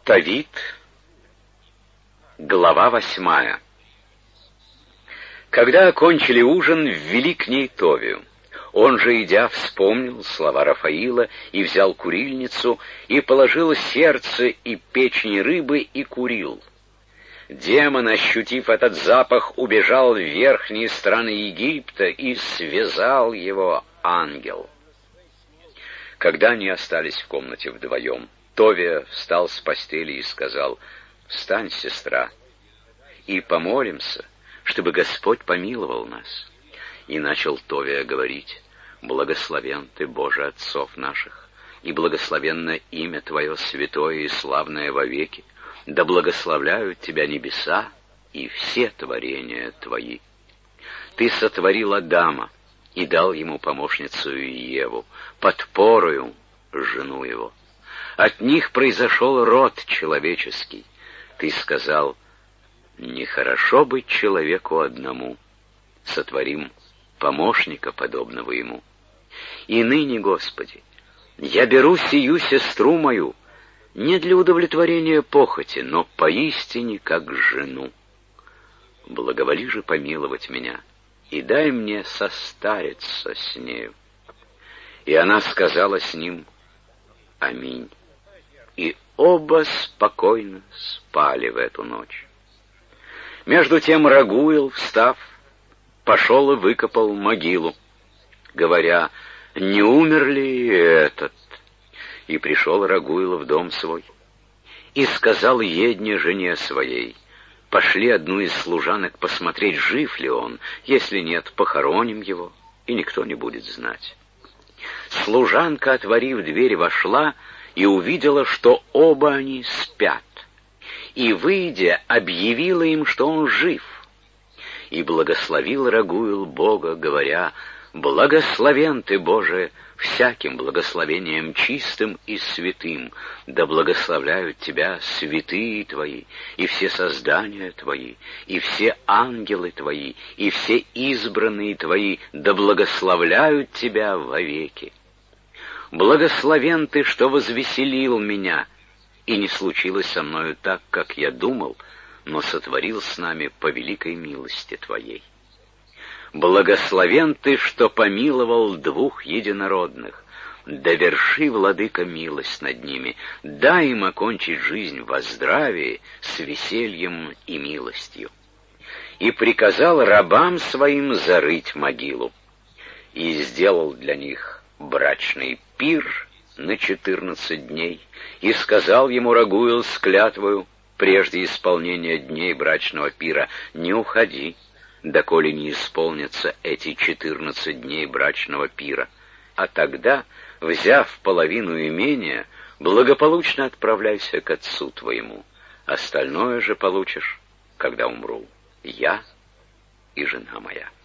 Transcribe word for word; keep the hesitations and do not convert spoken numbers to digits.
Тавит, глава восьмая. Когда окончили ужин, ввели к ней Товию. Он же, идя, вспомнил слова Рафаила и взял курильницу, и положил сердце и печень рыбы, и курил. Демон, ощутив этот запах, убежал в верхние страны Египта, и связал его ангел. Когда они остались в комнате вдвоем, Товия встал с постели и сказал: «Встань, сестра, и помолимся, чтобы Господь помиловал нас». И начал Товия говорить: «Благословен Ты, Боже отцов наших, и благословенно имя Твое святое и славное вовеки. Да благословляют Тебя небеса и все творения Твои. Ты сотворил Адама и дал ему помощницу Еву, подпорою жену его. От них произошел род человеческий. Ты сказал: нехорошо быть человеку одному, сотворим помощника, подобного ему. И ныне, Господи, я беру сию сестру мою не для удовлетворения похоти, но поистине как жену. Благоволи же помиловать меня, и дай мне состариться с нею». И она сказала с ним: «Аминь». И оба спокойно спали в эту ночь. Между тем Рагуил, встав, пошел и выкопал могилу, говоря: «Не умер ли этот?» И пришел Рагуил в дом свой, и сказал Едне, жене своей: «Пошли одну из служанок посмотреть, жив ли он, если нет, похороним его, и никто не будет знать». Служанка, отворив дверь, вошла и увидела, что оба они спят, и, выйдя, объявила им, что он жив. И благословил Рагуил Бога, говоря: «Благословен Ты, Боже, всяким благословением чистым и святым, да благословляют Тебя святые Твои, и все создания Твои, и все ангелы Твои, и все избранные Твои, да благословляют Тебя вовеки. Благословен Ты, что возвеселил меня, и не случилось со мною так, как я думал, но сотворил с нами по великой милости Твоей. Благословен Ты, что помиловал двух единородных. Доверши, Владыка, милость над ними, дай им окончить жизнь во здравии, с весельем и милостью». И приказал рабам своим зарыть могилу, и сделал для них брачный пир на четырнадцать дней, и сказал ему Рагуил с клятвою прежде исполнения дней брачного пира: «Не уходи, доколе не исполнятся эти четырнадцать дней брачного пира, а тогда, взяв половину имения, благополучно отправляйся к отцу твоему. Остальное же получишь, когда умру я и жена моя».